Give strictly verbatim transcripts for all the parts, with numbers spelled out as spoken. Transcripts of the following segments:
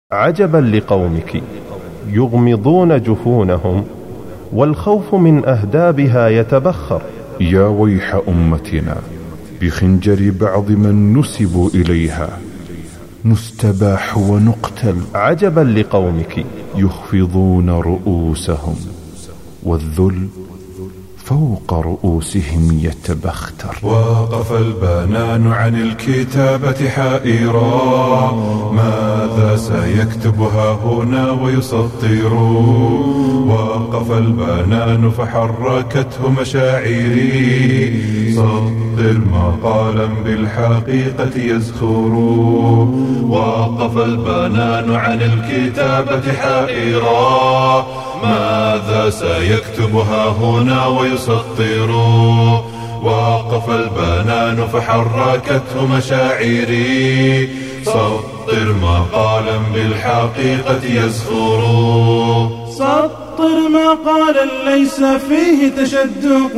عجبا لقومك يغمضون جفونهم والخوف من أهدابها يتبخر. يا ويح أمتنا بخنجر بعض من نسبوا إليها نستباح ونقتل. عجبا لقومك يخفضون رؤوسهم والذل فوق رؤوسهم يتبختر. وقف البنان عن الكتابة حائرا، ماذا سيكتبها هنا ويسطر؟ وقف البنان فحركته مشاعري، سطر مقالا بالحقيقة يزخر. وقف البنان عن الكتابة حائرا، ماذا سيكتبها هنا ويسطر؟ وقف البنان فحركته مشاعري، سطر مقالا بالحقيقة يزخر. سطر مقالا ليس فيه تشدق،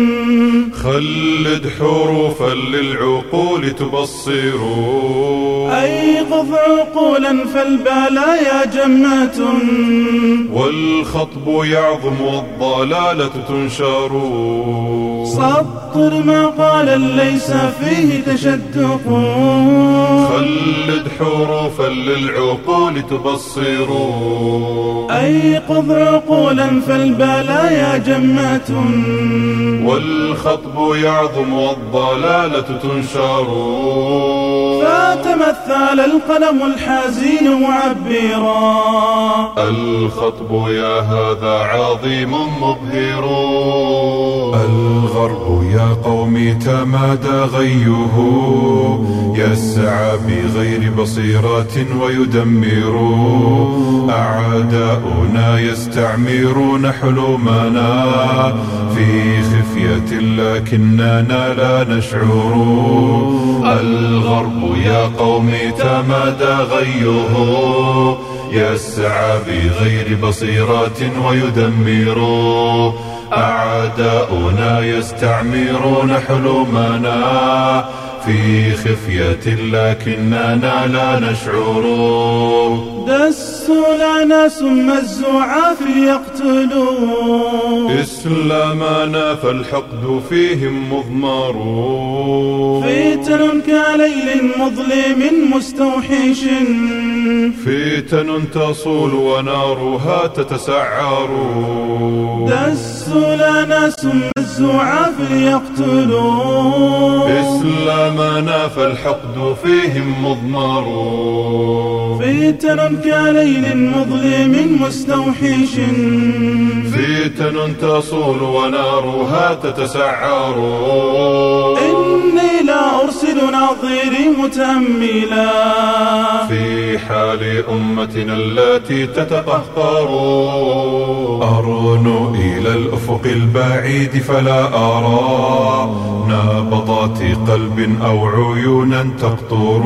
خلد حروفا للعقول تبصر. أيقظ عقولا فالبلايا جمات، والخطب يعظم والضلالة تنشر. سطر مقالا ليس فيه تشدق، خلد حروفا للعقول تبصر. أيقظ عقولا فالبلايا جمات، والخطب يعظم والضلالة تنشر. فتمثل القلم الحزين معبرا، الخطب يا هذا عظيم مبهر. الغرب يا قومي تمادى غيه، يسعى بغير بصيرات ويدمر. أعداؤنا يستعمرون حلمنا في خفية لكننا لا نشعر. الغرب يا قومي تمادى غيه، يسعى بغير بصيرات ويدمر. أعداؤنا يستعمرون حلمنا في خفية لكننا لا نشعر. دسوا لنا سم الزعاف يقتلون، إسلامنا فالحقد فيهم مضمر. فتن كليل مظلم مستوحش، فتن تصول ونارها تتسعر. دسوا لنا سم الزعاف يقتلون، إسلامنا فالحقد فيهم مضمر. فتن كليل مظلم مستوحش، فتن تصول ونارها تتسعر. إني لا أرسل ناظري متأملا في حال أمتنا التي تتقهقر. أرنو إلى الأفق البعيد فلا أرى نبضات قلب أو عيونا تقطر.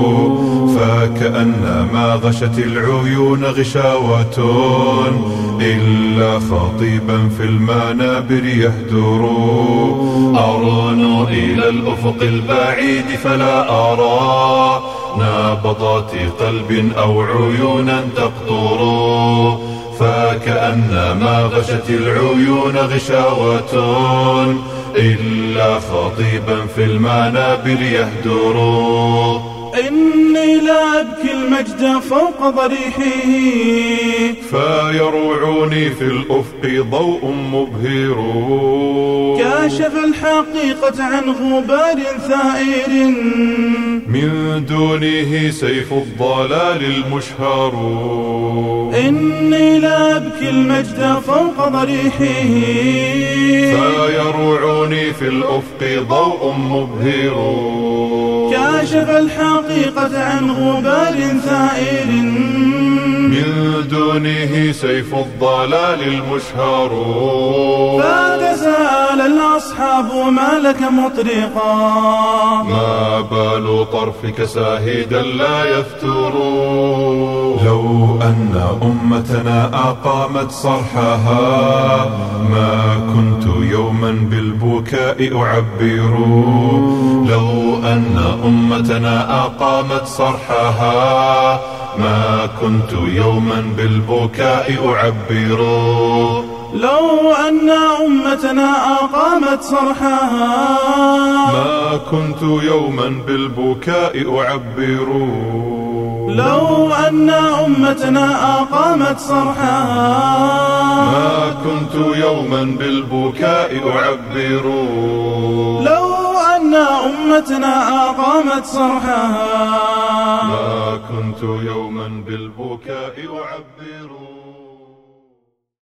فكأنما غشت العيون غشاوة، إلا خطيبا في المنابر يهدر. أرنو إلى الأفق البعيد فلا أرى نبضات قلب أو عيونا تقطر. فكأنما غشت العيون غشاوة، إلا خطيبا في المنابر يهدر. إني لا أبكي المجد فوق ضريحه، فيروعوني في الأفق ضوء مبهر. كاشف الحقيقة عن غبار ثائر، من دونه سيف الضلال المشهر. إني لا أبكي المجد فوق ضريحه، فيروعوني في الأفق ضوء مبهر. كاشف الحقيقة عن غبار ثائر، من دونه سيف الضلال المشهر. فتساءل الأصحاب ما لك مطرقا، ما بال طرفك ساهدا لا يفتر. لو أن أمتنا أقامت صرحها، ما كنت يوما بالبكاء أعبر. لو أن أمتنا أقامت صرحها، ما كنت يوما بالبكاء أعبر. لو أن أمتنا أقامت صرحها ما كنت يوما بالبكاء أعبر. لو أن أمتنا أقامت صرحها ما كنت يوما بالبكاء أعبر. لو أن أمتنا أقامت صرحها ما كنت يوما بالبكاء أعبر.